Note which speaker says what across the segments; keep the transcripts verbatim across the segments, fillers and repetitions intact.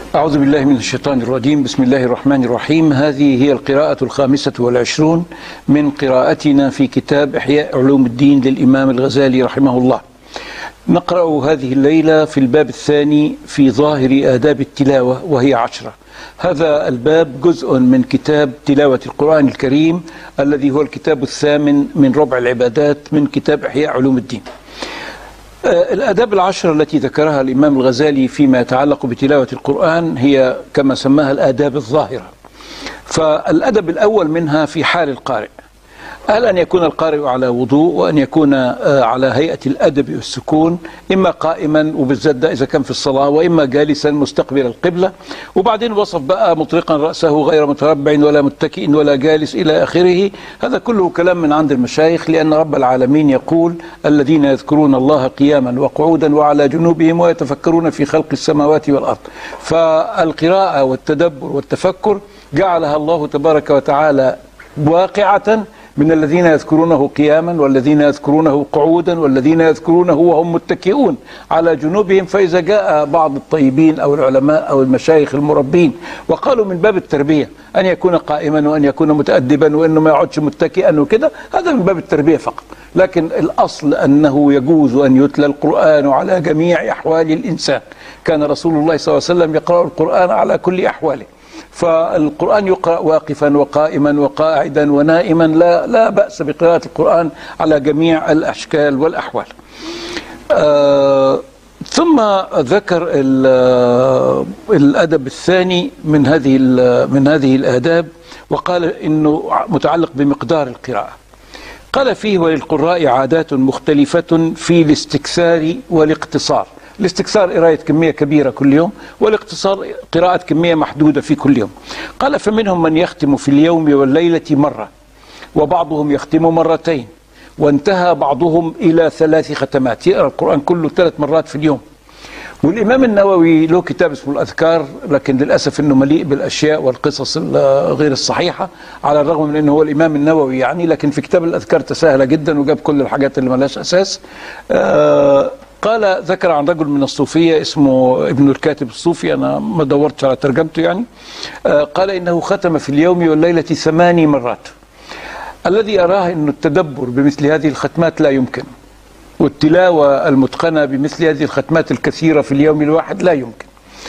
Speaker 1: أعوذ بالله من الشيطان الرجيم. بسم الله الرحمن الرحيم. هذه هي القراءة الخامسة والعشرون من قراءتنا في كتاب إحياء علوم الدين للإمام الغزالي رحمه الله. نقرأ هذه الليلة في الباب الثاني في ظاهر آداب التلاوة وهي عشرة. هذا الباب جزء من كتاب تلاوة القرآن الكريم الذي هو الكتاب الثامن من ربع العبادات من كتاب إحياء علوم الدين. الآداب العشرة التي ذكرها الإمام الغزالي فيما يتعلق بتلاوة القرآن هي كما سماها الآداب الظاهرة. فالأدب الأول منها في حال القارئ، قال أن يكون القارئ على وضوء، وأن يكون على هيئة الأدب والسكون، إما قائما وبالذات ده إذا كان في الصلاة، وإما جالسا مستقبل القبلة. وبعدين وصف بقى مطرقا رأسه غير متربع ولا متكئ ولا جالس إلى آخره. هذا كله كلام من عند المشايخ، لأن رب العالمين يقول: الذين يذكرون الله قياما وقعودا وعلى جنوبهم ويتفكرون في خلق السماوات والأرض. فالقراءة والتدبر والتفكر جعلها الله تبارك وتعالى واقعة من الذين يذكرونه قياما والذين يذكرونه قعودا والذين يذكرونه وهم متكئون على جنوبهم. فإذا جاء بعض الطيبين أو العلماء أو المشايخ المربين وقالوا من باب التربية أن يكون قائما وأن يكون متأدبا وأنه ما يقعدش متكئا وكده، هذا من باب التربية فقط. لكن الأصل أنه يجوز أن يتلى القرآن على جميع أحوال الإنسان. كان رسول الله صلى الله عليه وسلم يقرأ القرآن على كل أحواله. فالقرآن يقرأ واقفا وقائما وقاعدا ونائما، لا لا بأس بقراءة القرآن على جميع الأشكال والأحوال. آه ثم ذكر الأدب الثاني من هذه من هذه الآداب، وقال إنه متعلق بمقدار القراءة. قال فيه: وللقراء عادات مختلفة في الاستكثار والاقتصار. الاستكثار قراءة كمية كبيرة كل يوم، والاقتصار قراءة كمية محدودة في كل يوم. قال: فمنهم من يختم في اليوم والليلة مرة، وبعضهم يختم مرتين، وانتهى بعضهم إلى ثلاث ختمات، يقرأ القرآن كله ثلاث مرات في اليوم. والإمام النووي له كتاب اسمه الأذكار، لكن للأسف أنه مليء بالأشياء والقصص غير الصحيحة، على الرغم من أنه هو الإمام النووي يعني، لكن في كتاب الأذكار تساهل جدا وجاب كل الحاجات اللي ملاش أساس. آه قال: ذكر عن رجل من الصوفية اسمه ابن الكاتب الصوفي، أنا ما دورتش على ترجمته يعني. آه قال: إنه ختم في اليوم والليلة ثماني مرات. الذي أراه أن التدبر بمثل هذه الختمات لا يمكن، والتلاوة المتقنة بمثل هذه الختمات الكثيرة في اليوم الواحد لا يمكن.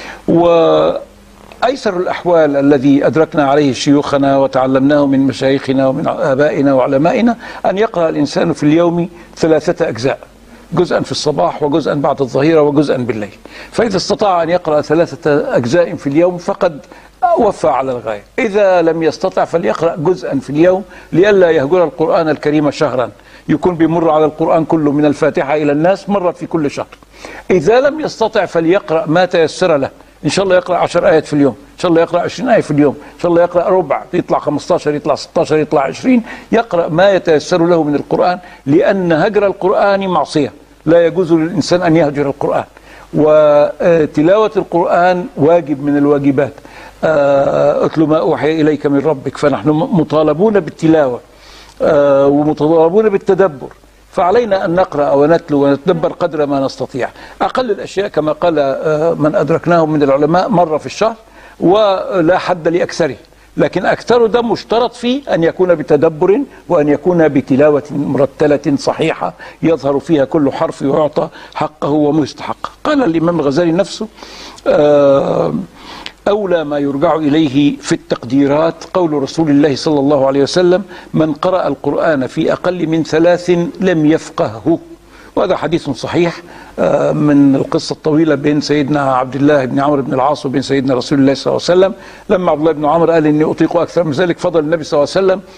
Speaker 1: وأيسر الأحوال الذي أدركنا عليه شيوخنا وتعلمناه من مشايخنا ومن آبائنا وعلمائنا أن يقرأ الإنسان في اليوم ثلاثة أجزاء، جزءا في الصباح وجزءا بعد الظهيرة وجزءا بالليل. فإذا استطاع أن يقرأ ثلاثة أجزاء في اليوم فقد وفى على الغاية. إذا لم يستطع فليقرأ جزءا في اليوم لئلا يهجر القرآن الكريم شهرا، يكون بيمر على القرآن كله من الفاتحة إلى الناس مرة في كل شهر. إذا لم يستطع فليقرأ ما تيسر له، إن شاء الله يقرأ عشر آيات في اليوم، إن شاء الله يقرأ عشرين آية في اليوم، إن شاء الله يقرأ ربع، يطلع خمستاشر، يطلع ستاشر، يطلع عشرين، يقرأ ما يتيسر له من القرآن، لأن هجر القرآن معصية، لا يجوز للإنسان أن يهجر القرآن. وتلاوة القرآن واجب من الواجبات. أتل ما أوحي إليك من ربك. فنحن مطالبون بالتلاوة ومطالبون بالتدبر، فعلينا أن نقرأ ونتلو ونتدبر قدر ما نستطيع. أقل الأشياء كما قال من أدركناهم من العلماء مرة في الشهر، ولا حد لأكثره، لكن أكثر ده مشترط فيه أن يكون بتدبر وأن يكون بتلاوة مرتلة صحيحة يظهر فيها كل حرف ويعطى حقه ومستحقه. قال الإمام الغزالي نفسه: أولى ما يرجع إليه في التقديرات قول رسول الله صلى الله عليه وسلم: من قرأ القرآن في أقل من ثلاث لم يفقهه. وهذا حديث صحيح من القصة الطويلة بين سيدنا عبد الله بن عمرو بن العاص وبين سيدنا رسول الله صلى الله عليه وسلم. لما عبد الله بن عمرو قال: إني أطيق أكثر من ذلك، فضل النبي صلى الله عليه وسلم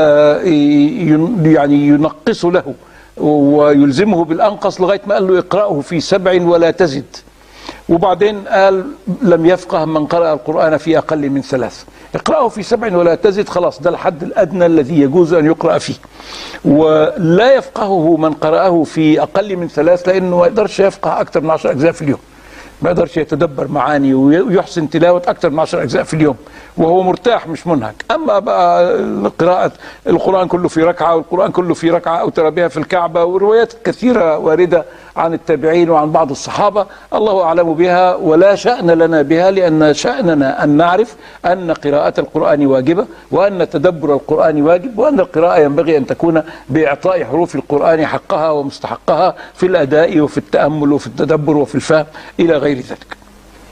Speaker 1: يعني ينقص له ويلزمه بالأنقص لغاية ما قال له: اقرأه في سبع ولا تزد. وبعدين قال: لم يفقه من قرأ القرآن في أقل من ثلاث. اقرأه في سبع ولا تزد، خلاص ده الحد الأدنى الذي يجوز أن يقرأ فيه. ولا يفقهه من قرأه في أقل من ثلاث، لأنه ما يقدرش يفقه أكثر من عشر أجزاء في اليوم، ما يقدرش يتدبر معاني ويحسن تلاوة أكثر من عشر أجزاء في اليوم وهو مرتاح مش منهك. أما بقى قراءة القرآن كله في ركعة، والقرآن كله في ركعة أو ترى بها في الكعبة، وروايات كثيرة واردة عن التابعين وعن بعض الصحابة، الله أعلم بها ولا شأن لنا بها، لأن شأننا أن نعرف أن قراءة القرآن واجبة، وأن تدبر القرآن واجب، وأن القراءة ينبغي أن تكون بإعطاء حروف القرآن حقها ومستحقها في الأداء وفي التأمل وفي التدبر وفي الفهم إلى غير ذلك.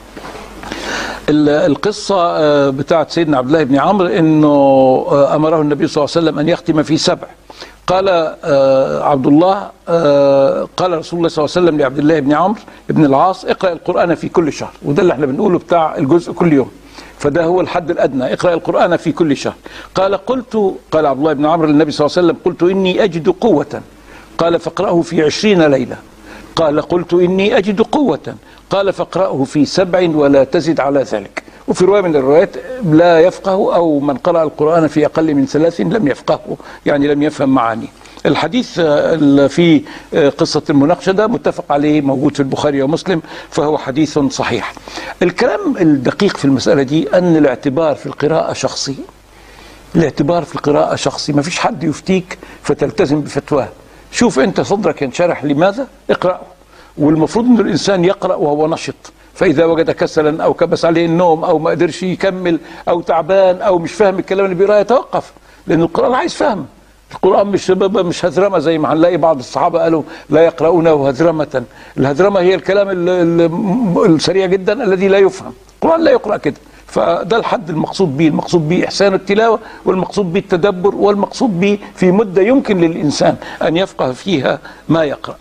Speaker 1: القصة بتاعت سيدنا عبد الله بن عمرو انه امره النبي صلى الله عليه وسلم ان يختم في سبع. قال عبد الله قال رسول الله صلى الله عليه وسلم لعبد الله بن عمرو بن العاص: اقرأ القرآن في كل شهر. وده اللي احنا بنقوله بتاع الجزء كل يوم، فده هو الحد الأدنى، اقرأ القرآن في كل شهر. قال قلت قال عبد الله بن عمرو للنبي صلى الله عليه وسلم: قلت إني أجد قوة. قال فاقرأه في عشرين ليلة. قال قلت إني أجد قوة. قال فاقرأه في سبع ولا تزد على ذلك. وفي رواية من الروايات: لا يفقه، أو من قرأ القرآن في أقل من ثلاث لم يفقهه، يعني لم يفهم معانيه. الحديث في قصة المناقشة ده متفق عليه، موجود في البخاري ومسلم، فهو حديث صحيح. الكلام الدقيق في المسألة دي أن الاعتبار في القراءة شخصي. الاعتبار في القراءة شخصي، ما فيش حد يفتيك فتلتزم بفتواه. شوف أنت صدرك ينشرح لماذا؟ اقرأه. والمفروض أن الإنسان يقرأ وهو نشط، فإذا وجد كسلا أو كبس عليه النوم أو ما قدرش يكمل أو تعبان أو مش فاهم الكلام اللي بيقرأه يتوقف، لأن القرآن عايز فهم. القرآن مش مش هذرمة زي ما هنلاقي بعض الصحابة قالوا لا يقرؤونه هذرمة. الهذرمة هي الكلام السريع جدا الذي لا يفهم. القرآن لا يقرأ كده، فده الحد المقصود به. المقصود به إحسان التلاوة، والمقصود به التدبر، والمقصود به في مدة يمكن للإنسان أن يفقه فيها ما يقرأ.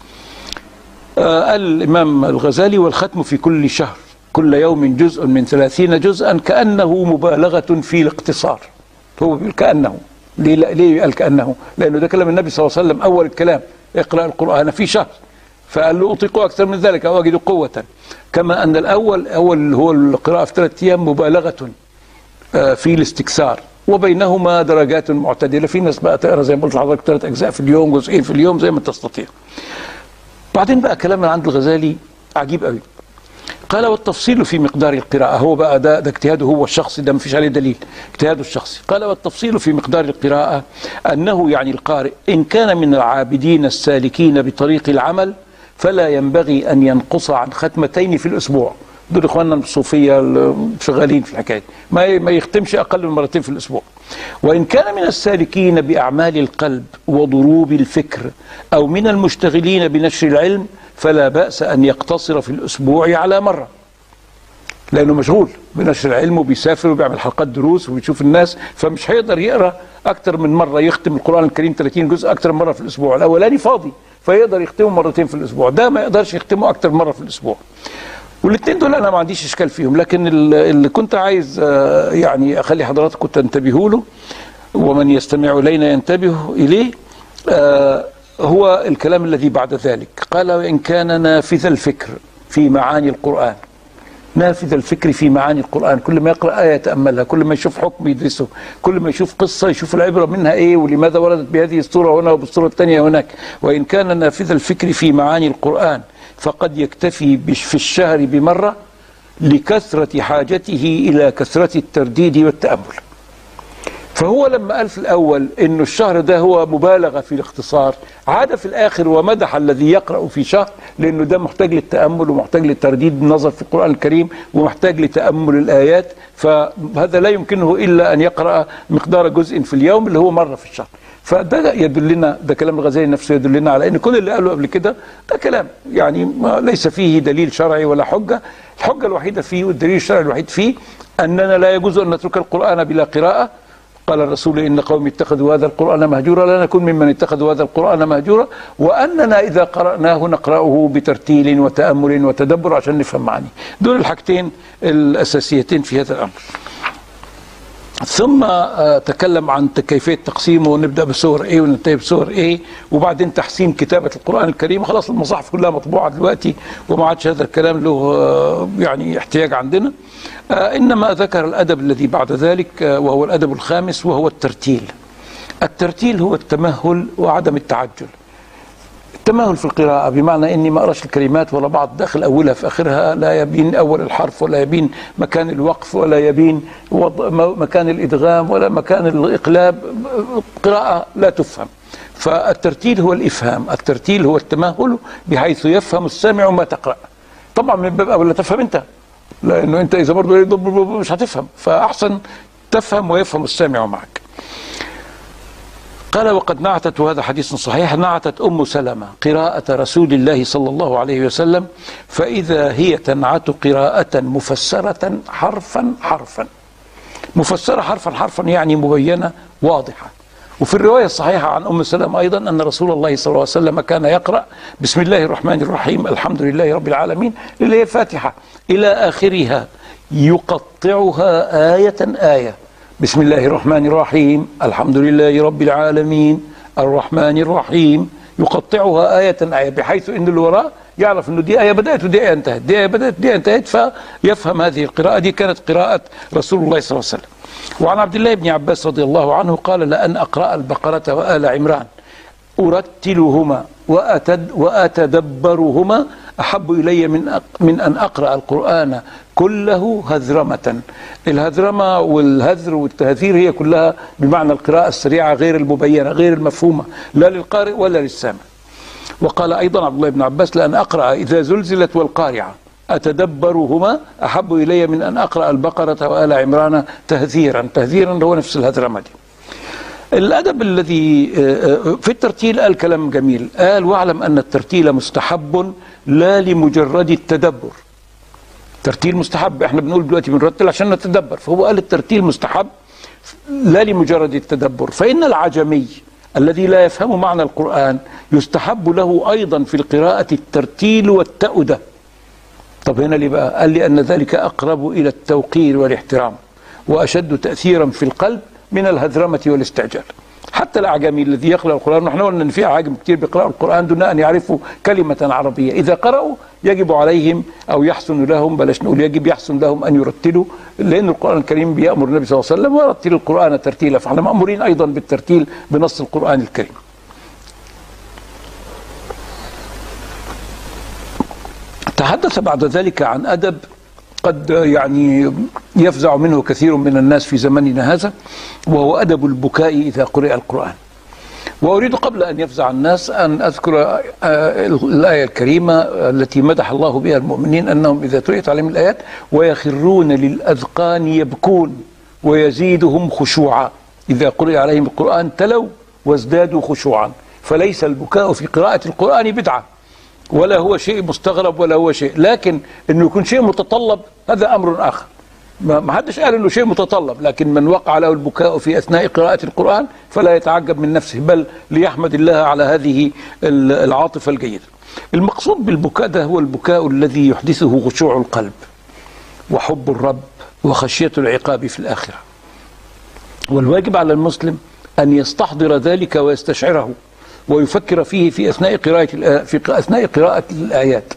Speaker 1: آه الإمام الغزالي: والختم في كل شهر كل يوم جزء من ثلاثين جزءا كأنه مبالغة في الاقتصار. هو بيقول كأنه. ليه ليه قال كأنه؟ لأنه ده كلام النبي صلى الله عليه وسلم أول الكلام: اقرأ القرآن في شهر. فقال له: أطيق أكثر من ذلك أو أجد قوة. كما أن الأول أول هو القراءة في ثلاثة أيام مبالغة آه في الاستكثار، وبينهما درجات معتدلة. في ناس بقى تقرأ زي ما قلت لحضرتك ثلاث أجزاء في اليوم، جزئين في اليوم، زي ما تستطيع. بعدين بقى كلام من عند الغزالي عجيب قوي. قال: والتفصيل في مقدار القراءة. هو بقى ده, ده اجتهاده هو الشخصي، ده مفيش عليه دليل، اجتهاده الشخصي. قال: والتفصيل في مقدار القراءة أنه يعني القارئ إن كان من العابدين السالكين بطريق العمل فلا ينبغي أن ينقص عن ختمتين في الأسبوع. دول إخواننا الصوفية شغالين في الحكاية، ما ما يختمش أقل من مرتين في الأسبوع. وإن كان من السالكين بأعمال القلب وضروب الفكر أو من المشتغلين بنشر العلم فلا بأس أن يقتصر في الأسبوع على مرة، لأنه مشغول بنشر العلم وبيسافر وبيعمل حلقات دروس وبيشوف الناس، فمش هيقدر يقرأ أكتر من مرة. يختم القرآن الكريم ثلاثين جزء أكتر من مرة في الأسبوع. الأولاني فاضي فيقدر يختمه مرتين في الأسبوع، ده ما يقدرش يختمه أكتر من مرة في الأسبوع. والاثنين دول انا ما عنديش اشكال فيهم، لكن اللي كنت عايز يعني اخلي حضراتكم تنتبهوا له ومن يستمع الينا ينتبه اليه هو الكلام الذي بعد ذلك. قال: وان كان نافذ الفكر في معاني القرآن. نافذ الفكر في معاني القرآن، كل ما يقرأ آية يتأملها، كل ما يشوف حكم يدرسه، كل ما يشوف قصة يشوف العبرة منها ايه ولماذا وردت بهذه الصورة هنا وبالصورة الثانية هناك. وإن كان نافذ الفكر في معاني القرآن فقد يكتفي في الشهر بمرة لكثرة حاجته إلى كثرة الترديد والتأمل. فهو لما قال في الأول إنه الشهر ده هو مبالغة في الاختصار، عاد في الآخر ومدح الذي يقرأ في شهر، لأنه ده محتاج للتأمل ومحتاج للترديد بالنظر في القرآن الكريم ومحتاج لتأمل الآيات، فهذا لا يمكنه إلا أن يقرأ مقدار جزء في اليوم اللي هو مرة في الشهر. فده يدلنا، ده كلام الغزالي نفسه يدلنا على ان كل اللي قاله قبل كده ده كلام يعني ما ليس فيه دليل شرعي ولا حجة. الحجة الوحيدة فيه والدليل الشرعي الوحيد فيه أننا لا يجوز أن نترك القرآن بلا قراءة. قال الرسول: إن قوم اتخذوا هذا القرآن مهجورا لا نكون ممن اتخذوا هذا القرآن مهجورا، وأننا إذا قرأناه نقرأه بترتيل وتأمل وتدبر عشان نفهم معانيه. دول الحاجتين الأساسيتين في هذا الأمر. ثم تكلم عن كيفية تقسيمه، ونبدأ بسور ايه وننتهي بسور ايه، وبعدين تحسين كتابة القرآن الكريم. خلاص المصاحف كلها مطبوعة دلوقتي وما عادش هذا الكلام له يعني احتياج عندنا. إنما ذكر الأدب الذي بعد ذلك وهو الأدب الخامس، وهو الترتيل. الترتيل هو التمهل وعدم التعجل. التمهل في القراءة بمعنى اني ما اقراش الكلمات ولا بعض داخل اولها في اخرها، لا يبين اول الحرف ولا يبين مكان الوقف ولا يبين مكان الادغام ولا مكان الاقلاب، قراءة لا تفهم. فالترتيل هو الإفهام، الترتيل هو التمهل بحيث يفهم السامع ما تقرأ. طبعا من باب أولى تفهم أنت، لأنه أنت إذا برضه مش هتفهم، فأحسن تفهم ويفهم السامع معك. قال وقد نعتت، وهذا حديث صحيح، نعتت أم سلمة قراءة رسول الله صلى الله عليه وسلم فإذا هي تنعت قراءة مفسرة حرفا حرفا. مفسرة حرفا حرفا يعني مبينة واضحة. وفي الرواية الصحيحة عن أم سلمة أيضا أن رسول الله صلى الله عليه وسلم كان يقرأ بسم الله الرحمن الرحيم الحمد لله رب العالمين اللي هي الفاتحة إلى آخرها، يقطعها آية آية. بسم الله الرحمن الرحيم الحمد لله رب العالمين الرحمن الرحيم، يقطعها آية آية بحيث أن اللي وراء يعرف أنه دي آية بدأت ودي آية انتهت، دي آية بدأت ودي آية انتهت، فيفهم هذه القراءة. دي كانت قراءة رسول الله صلى الله عليه وسلم. وعن عبد الله بن عباس رضي الله عنه قال لأن أقرأ البقرة وآل عمران أرتلهما وأتد وأتدبرهما أحب إلي من من أن أقرأ القرآن كله هذرمة. الهذرمة والهذر والتهذير هي كلها بمعنى القراءة السريعة غير المبينة غير المفهومة لا للقارئ ولا للسامع. وقال أيضا عبد الله بن عباس لأن أقرأ إذا زلزلت والقارعة أتدبرهما أحب إلي من أن أقرأ البقرة وآل عمران تهذيرا. تهذيرا هو نفس الهذرمة دي. الأدب الذي في الترتيل قال كلام جميل، قال واعلم أن الترتيل مستحب لا لمجرد التدبر. ترتيل مستحب، احنا بنقول دلوقتي بنرتل عشان نتدبر، فهو قال الترتيل مستحب لا لمجرد التدبر. فإن العجمي الذي لا يفهم معنى القرآن يستحب له أيضا في القراءة الترتيل والتأدة. طب هنا ليه بقى؟ قال لي أن ذلك أقرب إلى التوقير والاحترام وأشد تأثيرا في القلب من الهذرمة والاستعجال. حتى الأعجمي الذي يقرأ القرآن، نحن قلنا أن في أعاجم كتير بيقرأوا القرآن دون أن يعرفوا كلمة عربية، إذا قرأوا يجب عليهم أو يحسن لهم، بلاش نقول يجب، يحسن لهم أن يرتلوا، لأن القرآن الكريم بيأمر النبي صلى الله عليه وسلم ورتل القرآن ترتيلا، فاحنا مأمورين أيضا بالترتيل بنص القرآن الكريم. تحدث بعد ذلك عن أدب قد يعني يفزع منه كثير من الناس في زمننا هذا، وهو أدب البكاء إذا قرئ القرآن. وأريد قبل أن يفزع الناس أن أذكر الآية الكريمة التي مدح الله بها المؤمنين أنهم إذا تليت عليهم الآيات ويخرون للأذقان يبكون ويزيدهم خشوعا. إذا قرئ عليهم القرآن تلوا وازدادوا خشوعا. فليس البكاء في قراءة القرآن بدعة ولا هو شيء مستغرب ولا هو شيء، لكن انه يكون شيء متطلب هذا امر اخر. ما حدش قال انه شيء متطلب، لكن من وقع له البكاء في اثناء قراءة القرآن فلا يتعجب من نفسه، بل ليحمد الله على هذه العاطفة الجيدة. المقصود بالبكاء ده هو البكاء الذي يحدثه خشوع القلب وحب الرب وخشية العقاب في الآخرة. والواجب على المسلم أن يستحضر ذلك ويستشعره ويفكر فيه في أثناء قراءة في أثناء قراءة الآيات.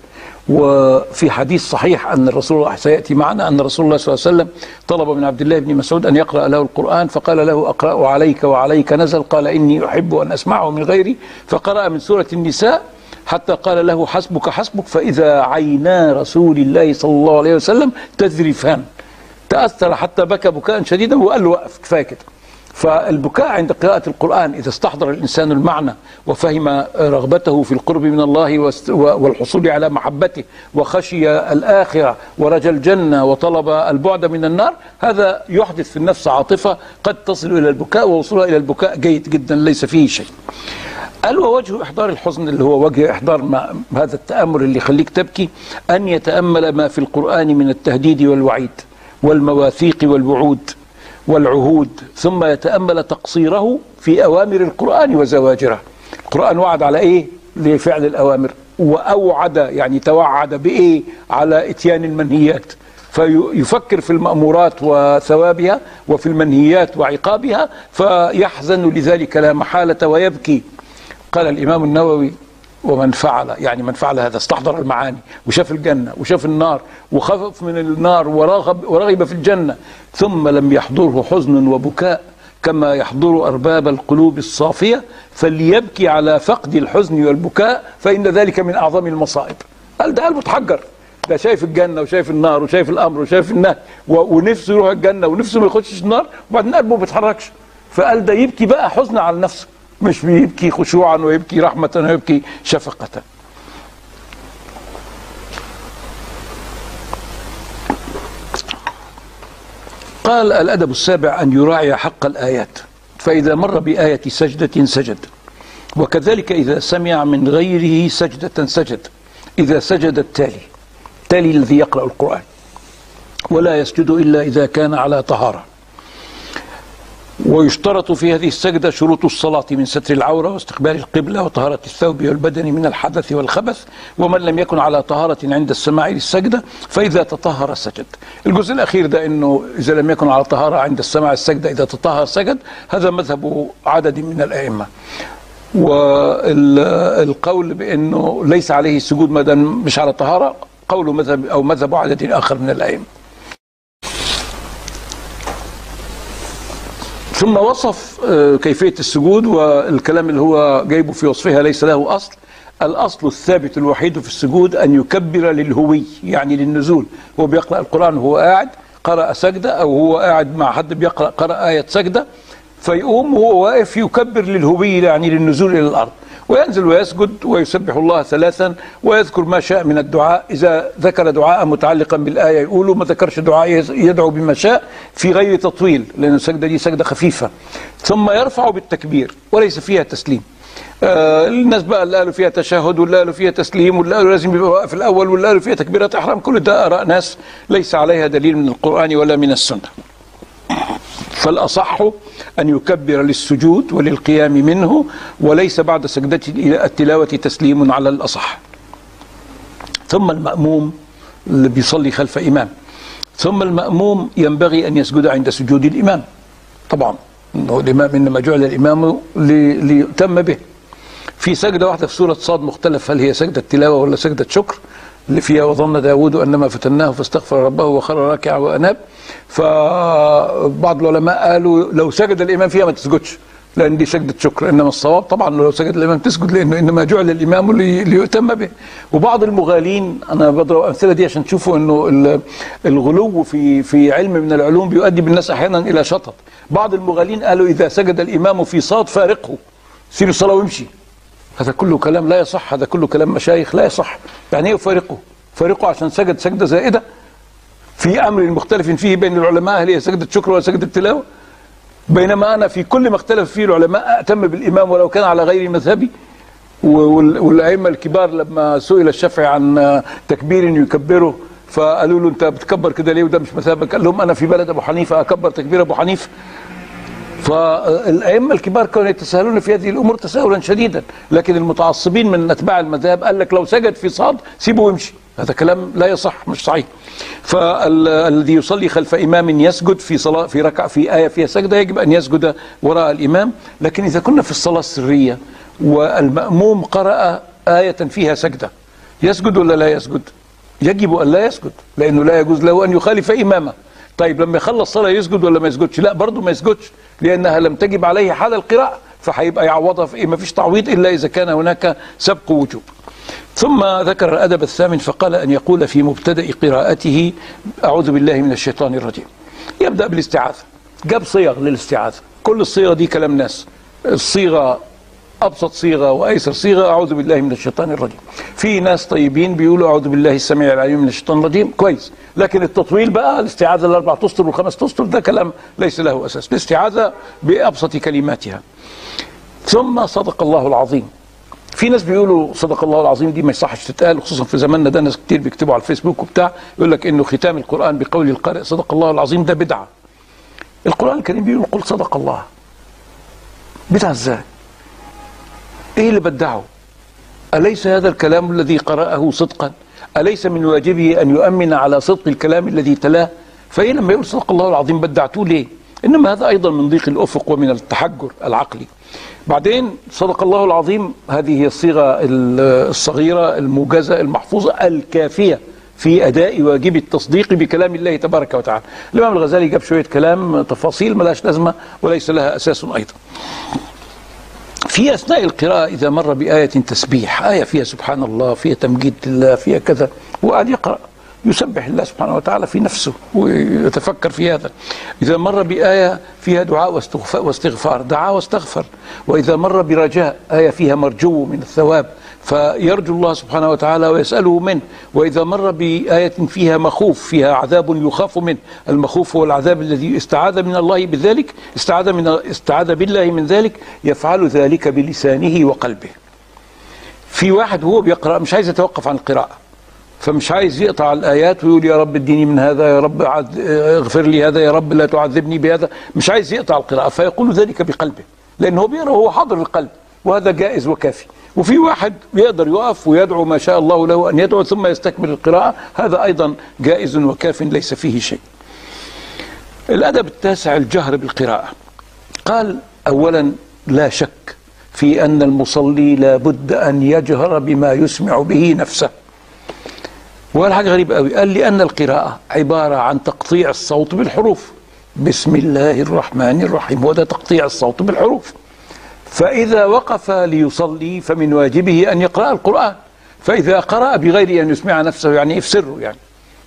Speaker 1: وفي حديث صحيح أن الرسول سيأتي معنا أن رسول الله صلى الله عليه وسلم طلب من عبد الله بن مسعود أن يقرأ له القرآن، فقال له أقرأ عليك وعليك نزل، قال إني أحب أن أسمعه من غيري، فقرأ من سورة النساء حتى قال له حسبك حسبك، فإذا عينا رسول الله صلى الله عليه وسلم تذرفان، تأثر حتى بكى بكاء شديدا وقال له وقف كفاية كده. فالبكاء عند قراءة القرآن إذا استحضر الإنسان المعنى وفهم رغبته في القرب من الله والحصول على محبته وخشي الآخرة ورجى الجنة وطلب البعد من النار، هذا يحدث في النفس عاطفة قد تصل إلى البكاء، ووصولها إلى البكاء جيد جدا ليس فيه شيء. قال ووجه إحضار الحزن اللي هو وجه إحضار ما هذا التأمل اللي يخليك تبكي أن يتأمل ما في القرآن من التهديد والوعيد والمواثيق والوعود والعهود، ثم يتأمل تقصيره في أوامر القرآن وزواجره. القرآن وعد على إيه؟ لفعل الأوامر، وأوعد يعني توعد بإيه؟ على إتيان المنهيات، فيفكر في المأمورات وثوابها وفي المنهيات وعقابها فيحزن لذلك لا محالة ويبكي. قال الإمام النووي ومن فعل يعني من فعل هذا استحضر المعاني وشاف الجنة وشاف النار وخفف من النار ورغب, ورغب في الجنة ثم لم يحضره حزن وبكاء كما يحضر أرباب القلوب الصافية فليبكي على فقد الحزن والبكاء فإن ذلك من أعظم المصائب. قال ده قلبه اتحجر، ده شايف الجنة وشايف النار وشايف الأمر وشايف النهي ونفسه يروح الجنة ونفسه ما يخشش النار وبعدين قلبه ما بيتحركش، فقال ده يبكي بقى حزن على نفسه مش بيبكي خشوعا ويبكي رحمة ويبكي شفقة. قال الأدب السابع أن يراعي حق الآيات، فإذا مر بآية سجدة سجد، وكذلك إذا سمع من غيره سجدة سجد. إذا سجد التالي التالي الذي يقرأ القرآن، ولا يسجد إلا إذا كان على طهارة. ويشترط في هذه السجدة شروط الصلاة من ستر العورة واستقبال القبلة وطهارة الثوب والبدن من الحدث والخبث، ومن لم يكن على طهارة عند السماع للسجدة فإذا تطهر سجد. الجزء الأخير ده إنه إذا لم يكن على طهارة عند السماع السجدة إذا تطهر سجد، هذا مذهب عدد من الأئمة. والقول بأنه ليس عليه السجود ما دام مش على طهارة قول مذهب أو مذهب عدد آخر من الأئمة. ثم وصف كيفية السجود، والكلام اللي هو جايبه في وصفها ليس له أصل. الأصل الثابت الوحيد في السجود أن يكبر للهوي، يعني للنزول. هو بيقرأ القرآن وهو قاعد قرأ سجدة، أو هو قاعد مع حد بيقرأ قرأ آية سجدة، فيقوم وهو واقف يكبر للهوي، يعني للنزول إلى الأرض، وينزل ويسجد ويسبح الله ثلاثا ويذكر ما شاء من الدعاء. إذا ذكر دعاء متعلقا بالآية يقوله، ما ذكرش دعاء يدعو بما شاء في غير تطويل، لأن السجدة دي سجدة خفيفة. ثم يرفع بالتكبير وليس فيها تسليم. آه الناس بقى اللي قالوا فيها تشهد، واللي قالوا فيها تسليم، واللي قالوا لازم يبقى واقف الأول، واللي قالوا فيها تكبيرة إحرام، كل ده آراء ناس ليس عليها دليل من القرآن ولا من السنة. فالأصح أن يكبر للسجود وللقيام منه، وليس بعد سجدة التلاوة تسليم على الأصح. ثم المأموم اللي بيصلي خلف إمام، ثم المأموم ينبغي أن يسجد عند سجود الإمام. طبعا الإمام إنما جعل الإمام ليؤتم به. في سجدة واحدة في سورة صاد مختلف هل هي سجدة تلاوة ولا سجدة شكر، اللي فيها وظن داود أنما فتناه فاستغفر ربه وخر راكعا وأناب. فبعض العلماء قالوا لو سجد الإمام فيها ما تسجدش، لأن دي سجدة شكر. إنما الصواب طبعا لو سجد الإمام تسجد، لأنه إنما جعل الإمام ليؤتم به. وبعض المغالين، أنا بضرب أمثلة دي عشان تشوفوا إنه الغلو في في علم من العلوم بيؤدي بالناس أحيانا إلى شطط. بعض المغالين قالوا إذا سجد الإمام في صاد فارقه، سيب الصلاة وامشي. هذا كله كلام لا يصح، هذا كله كلام مشايخ لا يصح. يعني ايه فارقه؟ فارقه عشان سجد سجدة زائدة في أمر مختلف فيه بين العلماء، هل هي سجدة شكر ولا سجدة تلاوة؟ بينما أنا في كل ما اختلف فيه العلماء أتم بالإمام ولو كان على غير مذهبي. والأئمة الكبار لما سئل الشافعي عن تكبير يكبره فقالوا له أنت بتكبر كده ليه وده مش مذهبك؟ قال لهم أنا في بلد أبو حنيفة أكبر تكبير أبو حنيفة. فالأئمة الكبار كانوا يتساهلون في هذه الأمور تساهلا شديدا، لكن المتعصبين من أتباع المذاهب قال لك لو سجد في صاد سيبه ويمشي. هذا كلام لا يصح، مش صحيح. فالذي يصلي خلف إمام يسجد في صلاة في ركعة في آية فيها سجدة يجب أن يسجد وراء الإمام. لكن إذا كنا في الصلاة السرية والمأموم قرأ آية فيها سجدة، يسجد ولا لا يسجد؟ يجب أن لا يسجد، لأنه لا يجوز له أن يخالف إمامه. طيب لما يخلص صلاة يسجد ولا ما يسجدش؟ لا برضه ما يسجدش، لأنها لم تجب عليه حال القراءة، فهيبقى يعوضها في إيه؟ ما فيش تعويض إلا إذا كان هناك سبق وجوب. ثم ذكر الأدب الثامن فقال أن يقول في مبتدأ قراءته أعوذ بالله من الشيطان الرجيم. يبدأ بالاستعاذة، جاب صيغ للاستعاذة، كل الصيغة دي كلام ناس. الصيغة أبسط صيغة وأيسر صيغة أعوذ بالله من الشيطان الرجيم. في ناس طيبين بيقولوا أعوذ بالله السميع العليم من الشيطان الرجيم، كويس. لكن التطويل بقى الاستعاذة الأربع تسطر والخمس تسطر ده كلام ليس له أساس. الاستعاذة بأبسط كلماتها. ثم صدق الله العظيم. في ناس بيقولوا صدق الله العظيم دي ما يصحش تتقال، خصوصا في زماننا ده ناس كتير بيكتبوا على الفيسبوك وبتاع يقول لك انه ختام القرآن بقول القارئ صدق الله العظيم ده بدعة. القرآن الكريم بيقول قل صدق الله. بدعة ازاي؟ ايه اللي بدعه؟ أليس هذا الكلام الذي قرأه صدقا؟ أليس من واجبه أن يؤمن على صدق الكلام الذي تلاه؟ فإيه لما يقول صدق الله العظيم بدعتوه ليه؟ إنما هذا أيضا من ضيق الأفق ومن التحجر العقلي. بعدين صدق الله العظيم هذه هي الصيغة الصغيرة الموجزة المحفوظة الكافية في أداء واجب التصديق بكلام الله تبارك وتعالى. الإمام الغزالي جاب شوية كلام تفاصيل ملاش لازمة وليس لها أساس أيضا. في أثناء القراءة إذا مر بآية تسبيح، آية فيها سبحان الله، فيها تمجيد الله، فيها كذا، وقاعد يقرأ يسبح الله سبحانه وتعالى في نفسه ويتفكر في هذا. إذا مر بآية فيها دعاء واستغفار دعا واستغفر، وإذا مر برجاء آية فيها مرجو من الثواب فيرجو الله سبحانه وتعالى ويسأله منه، وإذا مر بآية فيها مخوف فيها عذاب يخاف منه، المخوف هو العذاب الذي استعاذ من الله بذلك استعاذ من استعاذ بالله من ذلك، يفعل ذلك بلسانه وقلبه. في واحد هو بيقرأ مش عايز يتوقف عن القراءة، فمش عايز يقطع الآيات ويقول يا رب اديني من هذا، يا رب اغفر لي هذا، يا رب لا تعذبني بهذا، مش عايز يقطع القراءة فيقول ذلك بقلبه لأنه هو بيقرأ وهو حاضر القلب، وهذا جائز وكافي. وفي واحد بيقدر يقف ويدعو ما شاء الله له أن يدعو ثم يستكمل القراءة، هذا أيضا جائز وكاف ليس فيه شيء. الأدب التاسع الجهر بالقراءة. قال أولا لا شك في أن المصلي لا بد أن يجهر بما يسمع به نفسه. وقال حاجة غريبة قوي، قال لأن القراءة عبارة عن تقطيع الصوت بالحروف، بسم الله الرحمن الرحيم، وده تقطيع الصوت بالحروف. فإذا وقف ليصلي فمن واجبه أن يقرأ القرآن، فإذا قرأ بغير أن يسمع نفسه يعني في سره يعني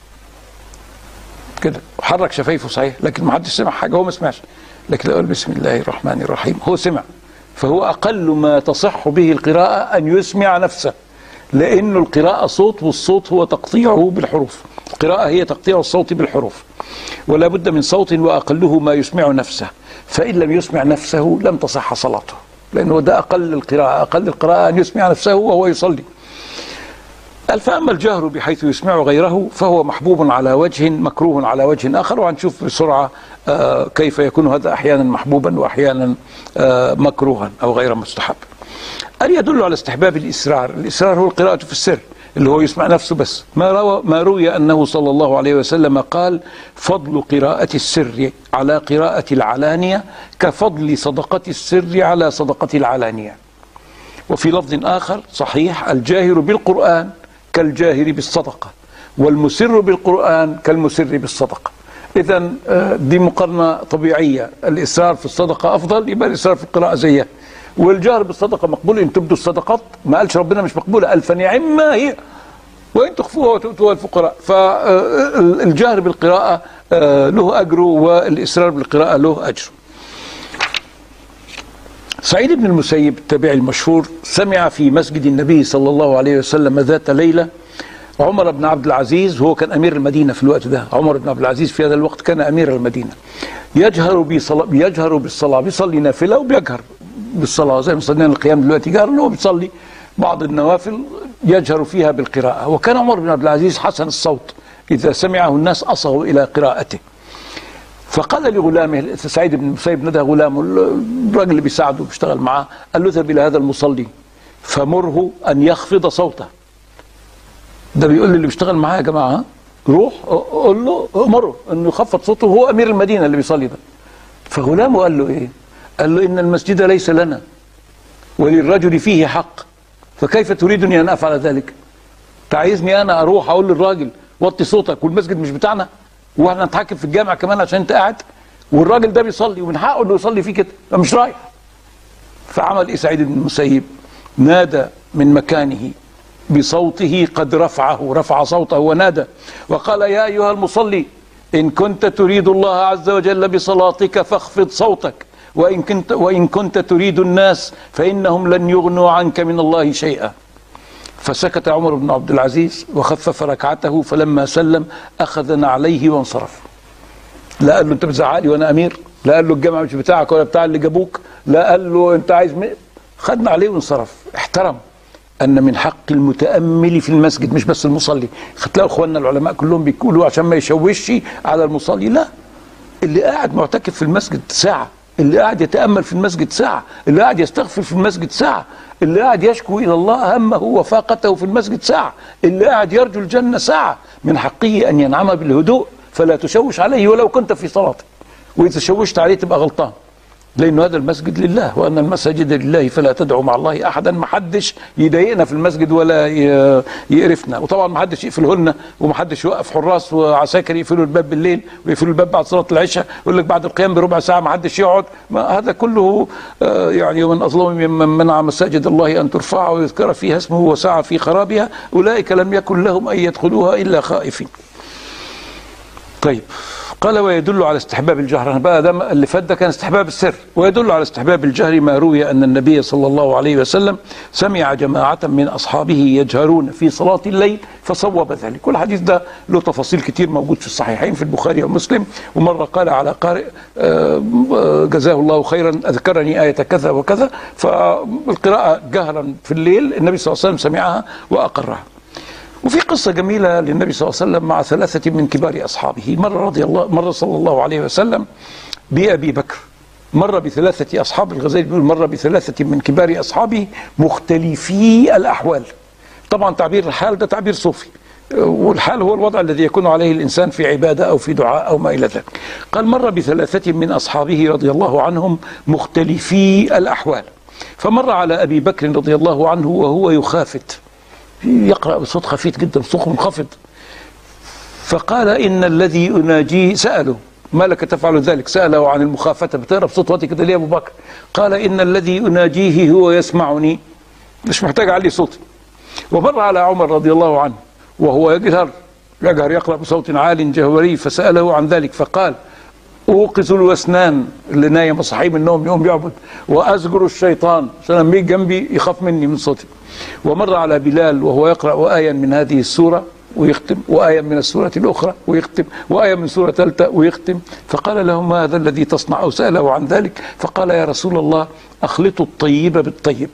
Speaker 1: كده وحرك شفايفه صحيح لكن ما حدش سمع حاجة، هو ما سمعش، لكن يقول بسم الله الرحمن الرحيم هو سمع، فهو أقل ما تصح به القراءة أن يسمع نفسه، لأن القراءة صوت والصوت هو تقطيعه بالحروف. القراءة هي تقطيع الصوت بالحروف، ولا بد من صوت وأقله ما يسمع نفسه، فإن لم يسمع نفسه لم تصح صلاته، لأنه ده أقل القراءة، أقل القراءة أن يسمع نفسه وهو يصلي. قال فأما الجهر بحيث يسمع غيره فهو محبوب على وجه مكروه على وجه آخر، وهنشوف بسرعة آه كيف يكون هذا أحيانا محبوبا وأحيانا آه مكروها أو غير مستحب. قال يدل على استحباب الإسرار. الإسرار هو القراءة في السر اللي هو يسمع نفسه بس. ما روى ما روي أنه صلى الله عليه وسلم قال فضل قراءة السر على قراءة العلانية كفضل صدقة السر على صدقة العلانية. وفي لفظ آخر صحيح الجاهر بالقرآن كالجاهر بالصدقة، والمسر بالقرآن كالمسر بالصدقة. إذن دي مقارنة طبيعية، الإسرار في الصدقة أفضل، يبقى الإسرار في القراءة زيها. والجهر بالصدقة مقبول إن تبدوا الصدقات، ما قالش ربنا مش مقبولة، قال فنعما هي وإن تخفوها وتؤتوها الفقراء. فالجهر بالقراءة له أجر والإسرار بالقراءة له أجر. سعيد بن المسيب التابعي المشهور سمع في مسجد النبي صلى الله عليه وسلم ذات ليلة عمر بن عبد العزيز، هو كان أمير المدينة في الوقت ده، عمر بن عبد العزيز في هذا الوقت كان أمير المدينة، يجهر بصلاة يجهر بالصلاة، بيصلي نافلة وبيجهر بالصلاة زي ما صلينا القيام دلوقتي جهر، هو بيصلي بعض النوافل يجهر فيها بالقراءة. وكان عمر بن عبد العزيز حسن الصوت، إذا سمعه الناس أصغوا إلى قراءته. فقال لغلامه سعيد بن المسيب، ندى غلامه الراجل اللي بيساعده بيشتغل معاه، قال له اذهب إلى هذا المصلي فمره أن يخفض صوته. ده بيقول لي اللي بيشتغل معاه يا جماعة روح قول له امره انه يخفض صوته، وهو امير المدينة اللي بيصلي ده. فغلامه قال له ايه؟ قال له ان المسجد ليس لنا وللرجل فيه حق، فكيف تريدني ان افعل ذلك؟ تعايزني انا اروح اقول للراجل وطي صوتك والمسجد مش بتاعنا واحنا نتحكم في الجامع كمان عشان انت قاعد، والراجل ده بيصلي ومن حقه انه يصلي فيه كده، فمش رايح. فعمل ايه سعيد بن المسيب؟ نادى من مكانه بصوته قد رفعه، رفع صوته ونادى وقال يا أيها المصلي إن كنت تريد الله عز وجل بصلاتك فاخفض صوتك، وإن كنت, وإن كنت تريد الناس فإنهم لن يغنوا عنك من الله شيئا. فسكت عمر بن عبد العزيز وخفف ركعته، فلما سلم أخذ نعليه وانصرف. لا قال له أنت بتزعقلي وأنا أمير، لا قال له الجامعة مش بتاعك ولا بتاع اللي جابوك، لا قال له أنت عايز م... خدنا عليه وانصرف. احترم أن من حق المتأمل في المسجد مش بس المصلي. هتلاقوا إخواننا العلماء كلهم بيقولوا عشان ما يشوشش على المصلي، لا، اللي قاعد معتكف في المسجد ساعة، اللي قاعد يتأمل في المسجد ساعة، اللي قاعد يستغفر في المسجد ساعة، اللي قاعد يشكو إلى الله همه وفاقته في المسجد ساعة، اللي قاعد يرجو الجنة ساعة، من حقه أن ينعم بالهدوء، فلا تشوش عليه ولو كنت في صلاته، وإذا شوشت عليه تبقى غلطان، لأنه هذا المسجد لله، وأن المساجد لله فلا تدعو مع الله أحدا. ما حدش يضايقنا في المسجد ولا يقرفنا، وطبعا ما حدش يقفله لنا، وما حدش يوقف حراس وعساكر يقفلوا الباب بالليل ويقفلوا الباب بعد صلاة العشاء، يقول لك بعد القيام بربع ساعة ما حدش يقعد. ما هذا كله يعني ومن أظلم ممن منع مساجد الله أن ترفع ويذكر فيها اسمه وسعى في خرابها أولئك لم يكن لهم أن يدخلوها إلا خائفين. طيب، قال ويدل على استحباب الجهر. بقى ده اللي فات ده كان استحباب السر، ويدل على استحباب الجهر ما روي أن النبي صلى الله عليه وسلم سمع جماعة من أصحابه يجهرون في صلاة الليل فصوب ذلك. والحديث ده له تفاصيل كتير موجود في الصحيحين في البخاري ومسلم. ومرة قال على قارئ جزاه الله خيرا أذكرني آية كذا وكذا، فالقراءة جهرا في الليل النبي صلى الله عليه وسلم سمعها وأقرها. وفي قصة جميلة للنبي صلى الله عليه وسلم مع ثلاثة من كبار أصحابه. مرة رضي الله مرة صلى الله عليه وسلم بأبي بكر، مر بثلاثة أصحاب. الغزالي بيقول مر بثلاثة من كبار أصحابه مختلفي الأحوال. طبعا تعبير الحال ده تعبير صوفي، والحال هو الوضع الذي يكون عليه الإنسان في عبادة أو في دعاء أو ما إلى ذلك. قال مر بثلاثة من أصحابه رضي الله عنهم مختلفي الأحوال، فمر على أبي بكر رضي الله عنه وهو يخافت، يقرأ بصوت خفيف جدا، صوت منخفض. فقال إن الذي أناجيه، سأله ما لك تفعل ذلك، سأله عن المخافة، بتقرأ بصوت واطي كده ليه يا أبو بكر؟ قال إن الذي أناجيه هو يسمعني، مش محتاج أعلي صوتي. ومر على عمر رضي الله عنه وهو يجهر يجهر يقرأ بصوت عال جهوري، فسأله عن ذلك فقال أوقظ الوسنان، اللي نايم صحيح من النوم يقوم يعبد، وأزجر الشيطان عشان لما يجي جنبي يخاف مني من صوتي. ومر على بلال وهو يقرأ آية من هذه السورة ويختم، وآية من السورة الأخرى ويختم، وآية من سورة ثالثة ويختم. فقال له ما هذا الذي تصنع؟ أو سأله عن ذلك فقال يا رسول الله أخلط الطيب بالطيب.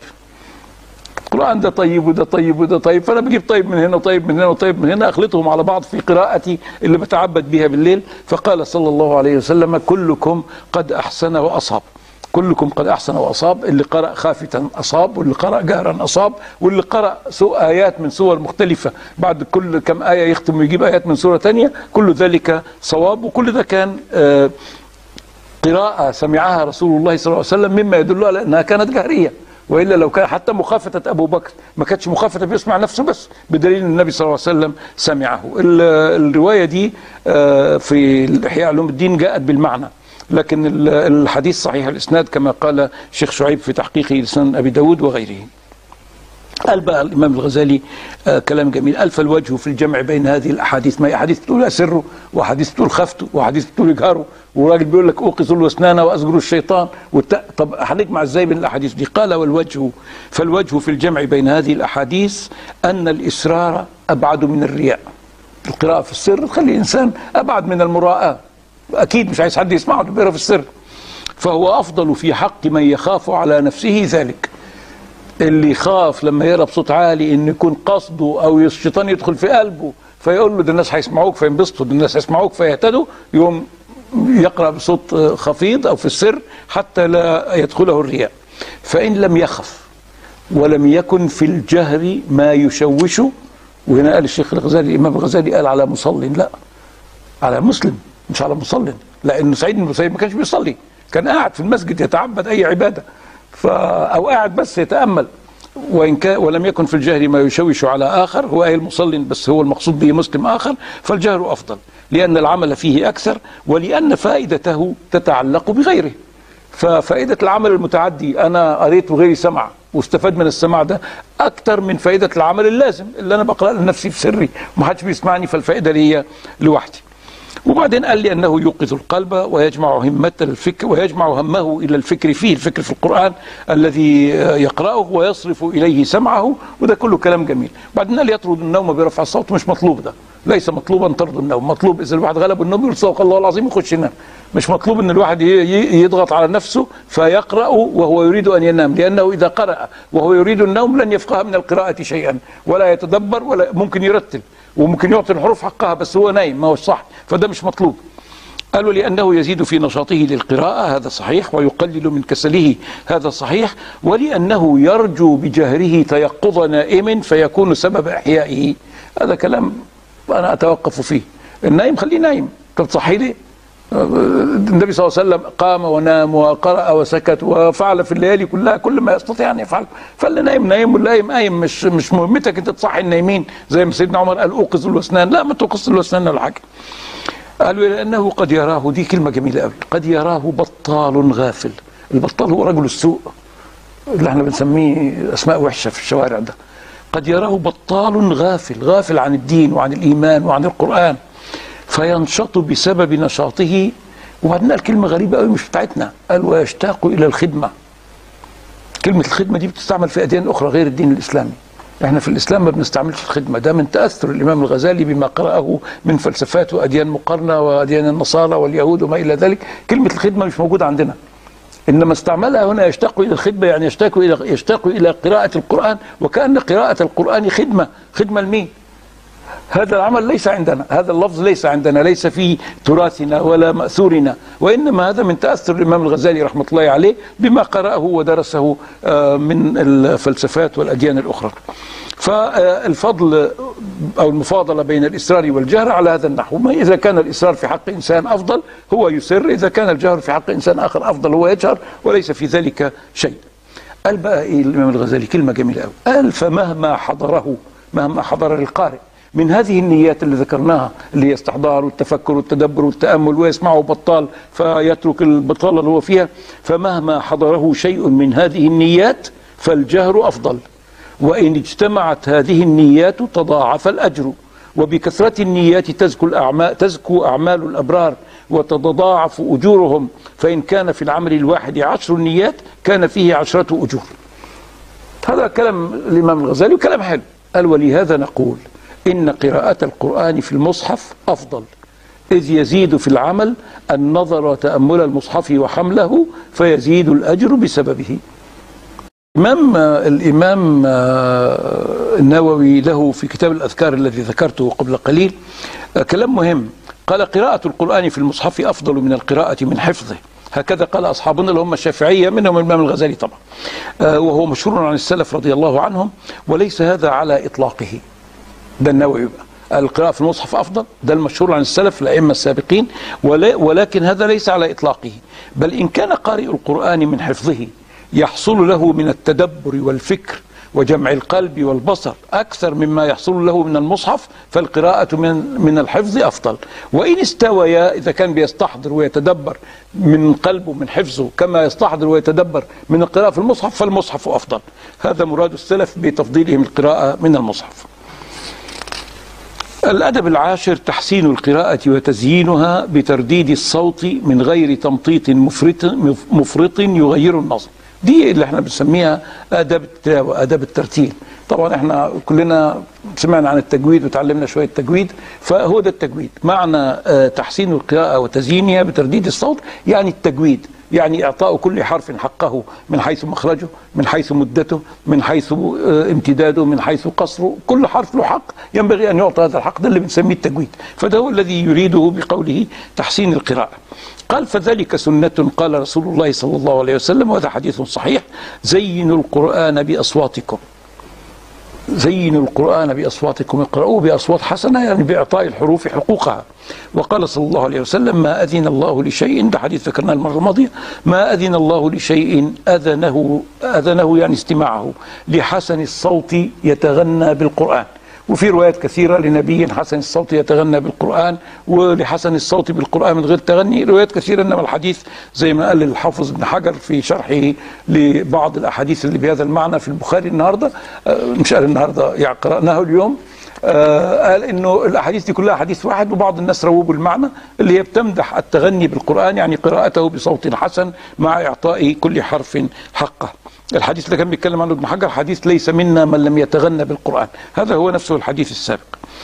Speaker 1: القرآن ده طيب وده طيب وده طيب، فأنا بجيب طيب من هنا وطيب من هنا وطيب من هنا أخلطهم على بعض في قراءتي اللي بتعبد بها بالليل. فقال صلى الله عليه وسلم كلكم قد أحسن وأصاب، كلكم قد أحسن وأصاب. اللي قرأ خافتا أصاب، واللي قرأ جهرا أصاب، واللي قرأ سوء آيات من سور مختلفة بعد كل كم آية يختم ويجيب آيات من سورة تانية، كل ذلك صواب. وكل ده كان آه قراءة سمعها رسول الله صلى الله عليه وسلم، مما يدل على أنها كانت جهرية. وإلا لو كان حتى مخافتة أبو بكر ما كانتش مخافتة بيسمع نفسه بس، بدليل أن النبي صلى الله عليه وسلم سمعه. الرواية دي في إحياء علوم الدين جاءت بالمعنى، لكن الحديث صحيح الإسناد كما قال الشيخ شعيب في تحقيقه لسنن أبي داود وغيره. قال بقى الإمام الغزالي آه كلام جميل، قال فالوجه في الجمع بين هذه الأحاديث، ما هي أحاديث بتقول أسره، وأحاديث بتقول خفته، وأحاديث بتقول اجهره، وراجل بيقول لك أوقظوا الوسنان وأزجروا الشيطان والت... طب هنجمع إزاي بين الأحاديث دي؟ قال والوجه فالوجه في الجمع بين هذه الأحاديث أن الإسرار أبعد من الرياء. القراءة في السر تخلي الإنسان أبعد من المراءة، أكيد مش عايز حد يسمعه بيقرأ في السر، فهو أفضل في حق من يخاف على نفسه ذلك. اللي يخاف لما يقرأ بصوت عالي ان يكون قصده او الشيطان يدخل في قلبه فيقول له ده الناس هيسمعوك فينبسطوا، ده الناس هيسمعوك فيهتدوا، يقوم يقرأ بصوت خفيض او في السر حتى لا يدخله الرياء. فإن لم يخف ولم يكن في الجهر ما يشوشه، وهنا قال الشيخ الغزالي الإمام الغزالي قال على مصل، لا على مسلم مش على مصل، لأنه سعيد بن المسيب ما كانش بيصلي، كان قاعد في المسجد يتعبد أي عبادة، أو قاعد بس يتأمل. وإن كان ولم يكن في الجهر ما يشوش على آخر، هو أي المصلي بس هو المقصود به مسلم آخر، فالجهر أفضل لأن العمل فيه أكثر، ولأن فائدته تتعلق بغيره. ففائدة العمل المتعدي أنا قريت وغيري سمع واستفاد من السماع ده أكثر من فائدة العمل اللازم اللي أنا بقرأ لنفسي في سري ومحدش بيسمعني، فالفائدة لي هي لوحدي. وبعدين قال لي أنه يوقظ القلب ويجمع همة الفكر ويجمع همه إلى الفكر فيه، الفكر في القرآن الذي يقرأه ويصرف إليه سمعه، وده كله كلام جميل. بعدين قال يطرد النوم برفع الصوت، مش مطلوب ده، ليس مطلوبا طرد النوم، مطلوب إذا الواحد غلب النوم يقول صدق الله العظيم يخش ينام، مش مطلوب أن الواحد يضغط على نفسه فيقرأ وهو يريد أن ينام، لأنه إذا قرأ وهو يريد النوم لن يفقه من القراءة شيئا ولا يتدبر ولا ممكن يرتل وممكن يعطي الحروف حقها بس هو نايم ما هو صح، فده مش مطلوب. قالوا لأنه يزيد في نشاطه للقراءة، هذا صحيح، ويقلل من كسله، هذا صحيح، ولأنه يرجو بجهره تيقظ نائم فيكون سبب إحيائه، هذا كلام أنا أتوقف فيه. النايم خليه نايم، طب تصحي ليه؟ النبي صلى الله عليه وسلم قام ونام وقرأ وسكت وفعل في الليالي كلها كل ما يستطيع أن يفعل، فاللي نايم نايم واللي قايم قايم، مش مش مهمتك أنت تصحي النايمين زي ما سيدنا عمر قال أوقظ الوسنان، لا ما توقظ الوسنان ولا حاجة. قالوا لأنه قد يراه، دي كلمة جميلة قوي، قد يراه بطال غافل. البطال هو رجل السوء اللي احنا بنسميه أسماء وحشة في الشوارع ده، قد يراه بطال غافل، غافل عن الدين وعن الإيمان وعن القرآن، فينشط بسبب نشاطه. وبعدين قال كلمة غريبة قوي مش بتاعتنا، قال ويشتاق إلى الخدمة. كلمة الخدمة دي بتستعمل في أديان أخرى غير الدين الإسلامي. احنا في الإسلام ما بنستعملش الخدمة، ده من تأثر الإمام الغزالي بما قرأه من فلسفات وأديان مقارنة وأديان النصارى واليهود وما إلى ذلك. كلمة الخدمة مش موجودة عندنا، إنما استعملها هنا يشتاق إلى الخدمة، يعني يشتاق إلى يشتاق إلى قراءة القرآن، وكأن قراءة القرآن خدمة. خدمة لمين؟ هذا العمل ليس عندنا، هذا اللفظ ليس عندنا، ليس في تراثنا ولا مأثورنا، وإنما هذا من تأثر الإمام الغزالي رحمة الله عليه بما قرأه ودرسه من الفلسفات والأديان الأخرى. فالفضل أو المفاضلة بين الإصرار والجهر على هذا النحو، ما إذا كان الإصرار في حق إنسان أفضل هو يسر، إذا كان الجهر في حق إنسان آخر أفضل هو يجهر، وليس في ذلك شيء. قال بقى إيه الإمام الغزالي كلمة جميلة أوي، قال فمهما حضره، مهما حضر القارئ من هذه النيات اللي ذكرناها، اللي هي استحضار والتفكر والتدبر والتأمل، ويسمعه بطال فيترك البطالة اللي هو فيها، فمهما حضره شيء من هذه النيات فالجهر أفضل، وإن اجتمعت هذه النيات تضاعف الأجر، وبكثرة النيات تزكو الأعمال تزكو أعمال الأبرار وتتضاعف أجورهم، فإن كان في العمل الواحد عشر نيات كان فيه عشرة أجور. هذا كلام الإمام الغزالي وكلام حلو. قال ولهذا نقول إن قراءة القرآن في المصحف أفضل، إذ يزيد في العمل النظر وتأمل المصحف وحمله، فيزيد الأجر بسببه. الإمام الإمام النووي له في كتاب الأذكار الذي ذكرته قبل قليل كلام مهم، قال قراءة القرآن في المصحف أفضل من القراءة من حفظه. هكذا قال أصحابنا اللي هم الشافعية، منهم الإمام الغزالي طبعا، وهو مشهور عن السلف رضي الله عنهم، وليس هذا على إطلاقه. ده النووي بقى، القراءة في المصحف أفضل، ده المشهور عن السلف الأئمة السابقين، ولكن هذا ليس على إطلاقه، بل إن كان قارئ القرآن من حفظه يحصل له من التدبر والفكر وجمع القلب والبصر أكثر مما يحصل له من المصحف، فالقراءة من من الحفظ أفضل. وإن استويا، إذا كان بيستحضر ويتدبر من قلبه من حفظه كما يستحضر ويتدبر من القراءة في المصحف، فالمصحف أفضل. هذا مراد السلف بتفضيلهم القراءة من المصحف. الأدب العاشر تحسين القراءة وتزيينها بترديد الصوت من غير تمطيط مفرط مفرط يغير النظم. دي اللي احنا بنسميها آداب التلاوة، آداب الترتيل. طبعا احنا كلنا سمعنا عن التجويد وتعلمنا شوية تجويد، فهو ده التجويد، معنى تحسين القراءة وتزيينها بترديد الصوت، يعني التجويد، يعني إعطاء كل حرف حقه من حيث مخرجه، من حيث مدته، من حيث امتداده، من حيث قصره. كل حرف له حق ينبغي أن يعطى هذا الحق، ده اللي بنسميه التجويد. فده هو الذي يريده بقوله تحسين القراءة. قال فذلك سنة قال رسول الله صلى الله عليه وسلم، وهذا حديث صحيح، زينوا القرآن بأصواتكم، زينوا القرآن بأصواتكم، اقرأوه بأصوات حسنة، يعني بإعطاء الحروف حقوقها. وقال صلى الله عليه وسلم ما أذن الله لشيء، ده حديث ذكرناه المرة الماضية، ما أذن الله لشيء أذنه أذنه يعني استماعه لحسن الصوت يتغنى بالقرآن. وفي روايات كثيرة لنبي حسن الصوت يتغنى بالقرآن، ولحسن الصوت بالقرآن من غير تغني، روايات كثيرة. إنما الحديث زي ما قال الحافظ ابن حجر في شرحه لبعض الأحاديث اللي بهذا المعنى في البخاري النهاردة، مش قال النهاردة يعني قرأناه اليوم، قال إنه الأحاديث دي كلها حديث واحد، وبعض الناس روبوا المعنى اللي هي بتمدح التغني بالقرآن، يعني قراءته بصوت حسن مع إعطاء كل حرف حقه. الحديث اللي كان بيتكلم عنه ابن حجر حديث ليس منا من لم يتغنى بالقرآن، هذا هو نفسه الحديث السابق.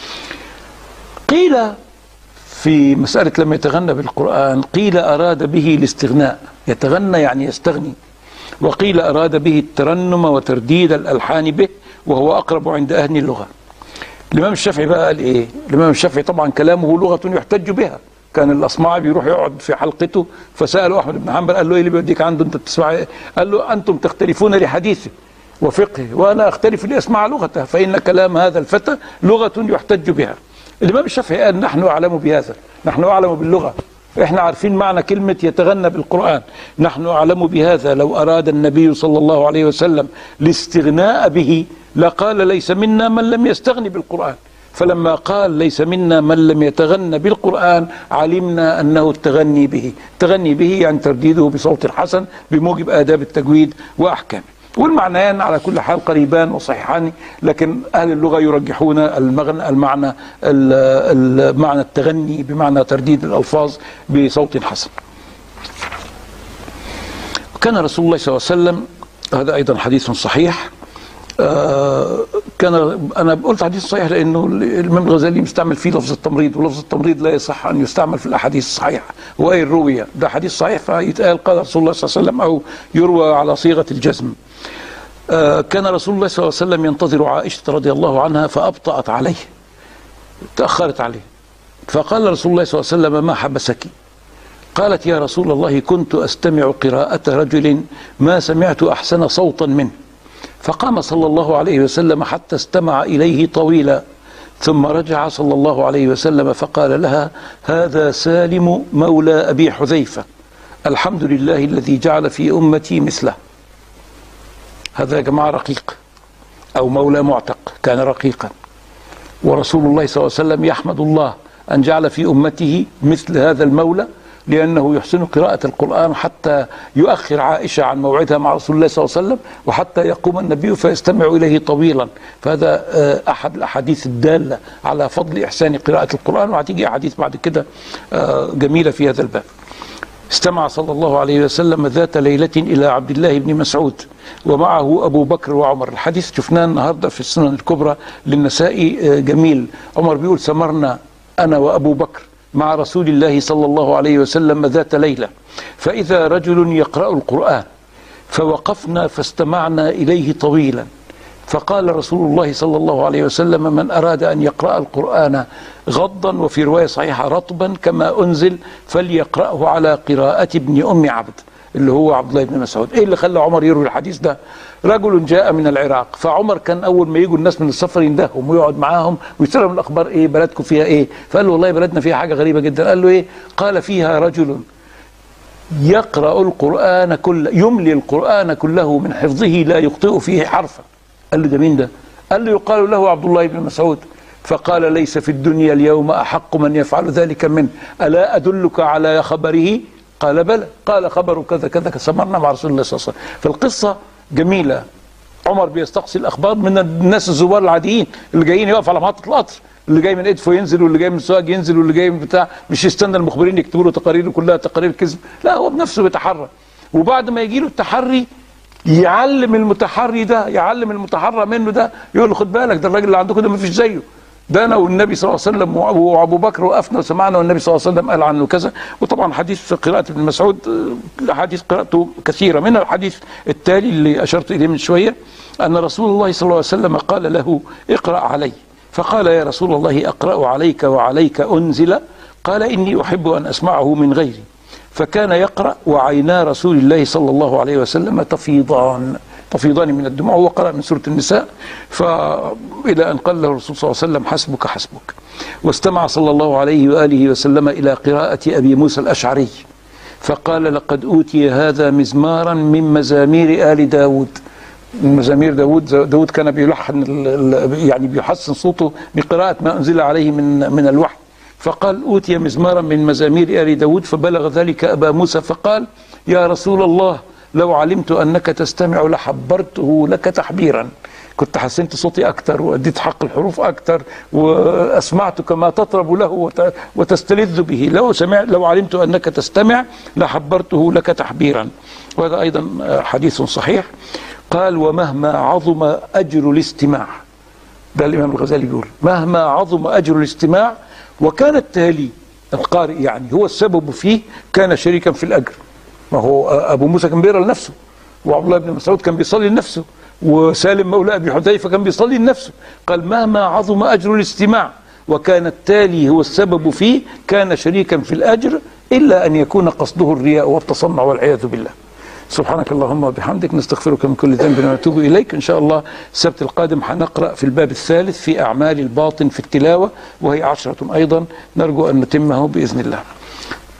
Speaker 1: قيل في مسألة لم يتغنى بالقرآن، قيل أراد به الاستغناء، يتغنى يعني يستغني، وقيل أراد به الترنم وترديد الألحان به، وهو أقرب عند أهل اللغة. الإمام الشافعي بقى قال إيه؟ الإمام الشافعي طبعا كلامه لغة يحتج بها. كان الأصمعي بيروح يقعد في حلقته، فسأله أحمد بن حنبل قال له إيه اللي بيوديك عنده أنت بتسمع إيه؟ قال له أنتم تختلفون لحديثه وفقهه، وأنا أختلف لأسمع لغته، فإن كلام هذا الفتى لغة يحتج بها. الإمام الشافعي قال نحن أعلم بهذا، نحن أعلم باللغة، إحنا عارفين معنى كلمة يتغنى بالقرآن، نحن أعلم بهذا. لو أراد النبي صلى الله عليه وسلم الاستغناء به لقال ليس منا من لم يستغني بالقرآن، فلما قال ليس منا من لم يتغنى بالقرآن علمنا أنه التغني به، التغني به يعني ترديده بصوت حسن بموجب آداب التجويد وأحكامه. والمعنيان على كل حال قريبان وصحيحان، لكن أهل اللغة يرجحون المغنى المعنى المعنى التغني بمعنى ترديد الألفاظ بصوت حسن. كان رسول الله صلى الله عليه وسلم، هذا أيضا حديث صحيح، آه كان أنا قلت حديث صحيح لأنه الإمام الغزالي مستعمل فيه لفظ التمريض، ولفظ التمريض لا يصح أن يستعمل في الأحاديث الصحيحة، وإن روي ده حديث صحيح فيتقال قال رسول الله صلى الله عليه وسلم أو يروى على صيغة الجزم. آه كان رسول الله صلى الله عليه وسلم ينتظر عائشة رضي الله عنها فأبطأت عليه، تأخرت عليه، فقال رسول الله صلى الله عليه وسلم: ما حبسك؟ قالت: يا رسول الله كنت أستمع قراءة رجل ما سمعت أحسن صوتا منه. فقام صلى الله عليه وسلم حتى استمع إليه طويلا، ثم رجع صلى الله عليه وسلم فقال لها: هذا سالم مولى أبي حذيفة، الحمد لله الذي جعل في أمتي مثله. هذا يا جماعة رقيق أو مولى معتق، كان رقيقا، ورسول الله صلى الله عليه وسلم يحمد الله أن جعل في أمته مثل هذا المولى، لأنه يحسن قراءة القرآن حتى يؤخر عائشة عن موعدها مع رسول الله صلى الله عليه وسلم، وحتى يقوم النبي فيستمع إليه طويلا. فهذا أحد الأحاديث الدالة على فضل إحسان قراءة القرآن، وهتيجي أحاديث بعد كده جميلة في هذا الباب. استمع صلى الله عليه وسلم ذات ليلة إلى عبد الله بن مسعود ومعه أبو بكر وعمر. الحديث شفناه النهاردة في السنن الكبرى للنسائي، جميل. عمر بيقول: سمرنا أنا وأبو بكر مع رسول الله صلى الله عليه وسلم ذات ليلة، فإذا رجل يقرأ القرآن، فوقفنا فاستمعنا إليه طويلا، فقال رسول الله صلى الله عليه وسلم: من أراد أن يقرأ القرآن غضا، وفي رواية صحيحة رطبا كما أنزل، فليقرأه على قراءة ابن أم عبد، اللي هو عبد الله بن مسعود. ايه اللي خلى عمر يروي الحديث ده؟ رجل جاء من العراق، فعمر كان اول ما يجوا الناس من السفر يندههم ويقعد معاهم ويسالهم الاخبار، ايه بلدكم فيها ايه؟ فقال له: والله بلدنا فيها حاجه غريبه جدا. قال له: ايه؟ قال: فيها رجل يقرأ القرآن كله، يملي القرآن كله من حفظه لا يخطئ فيه حرفا. قال له: ده مين ده؟ قال له: يقال له عبد الله بن مسعود. فقال: ليس في الدنيا اليوم أحق من يفعل ذلك منه، ألا أدلك على خبره؟ قال: بلى. قال: خبر كذا كذا، سمرنا مع رسول الله صلى الله عليه وسلم. فالقصة جميلة. عمر بيستقصي الأخبار من الناس الزوار العاديين اللي جايين يقف على محطة القطر، اللي جاي من إدفو ينزل، واللي جاي من سوهاج ينزل، واللي جاي من بتاع، مش يستنى المخبرين يكتبوا له تقارير كلها تقارير كذب، لا، هو بنفسه بيتحرى. وبعد ما يجي له التحري يعلم المتحري ده، يعلم المتحرى منه ده، يقول له: خد بالك، ده الراجل اللي عندكم ده ما فيش زيه، ده انا والنبي صلى الله عليه وسلم وابو بكر وقفنا وسمعنا والنبي صلى الله عليه وسلم قال عنه كذا. وطبعا حديث قراءة ابن مسعود احاديث قراءته كثيره، منها الحديث التالي اللي اشرت اليه من شويه، ان رسول الله صلى الله عليه وسلم قال له: اقرأ علي. فقال: يا رسول الله اقرأ عليك وعليك انزل؟ قال: اني احب ان اسمعه من غيري. فكان يقرأ وعينا رسول الله صلى الله عليه وسلم تفيضان تفيضان من الدموع، وهو قرأ من سورة النساء، فإلى أن قال له الرسول صلى الله عليه وسلم: حسبك حسبك. واستمع صلى الله عليه وآله وسلم إلى قراءة أبي موسى الأشعري، فقال: لقد أوتي هذا مزمارا من مزامير آل داود. مزامير داود، داود كان بيلحن يعني بيحسن صوته بقراءة ما أنزل عليه من من الوحي، فقال: أوتي مزمارا من مزامير آل داود. فبلغ ذلك أبا موسى فقال: يا رسول الله، لو علمت أنك تستمع لحبرته لك تحبيرا، كنت حسنت صوتي أكثر وأديت حق الحروف أكثر وأسمعتك ما تطرب له وتستلذ به، لو سمع لو علمت أنك تستمع لحبرته لك تحبيرا. وهذا أيضا حديث صحيح. قال: ومهما عظم أجر الاستماع، ده الإمام الغزالي بيقول: مهما عظم أجر الاستماع وكان التالي القارئ يعني هو السبب فيه، كان شريكا في الأجر. ما هو أبو موسى كان بيقرأ لنفسه، وعبد الله بن مسعود كان بيصلي لنفسه، وسالم مولى أبي حذيفة كان بيصلي لنفسه. قال: مهما عظم أجر الاستماع وكان التالي هو السبب فيه، كان شريكا في الأجر، إلا أن يكون قصده الرياء والتصنع والعياذ بالله. سبحانك اللهم وبحمدك، نستغفرك من كل ذنب ونتوب إليك. إن شاء الله السبت القادم هنقرأ في الباب الثالث في أعمال الباطن في التلاوة، وهي عشرة أيضا، نرجو أن نتمه بإذن الله.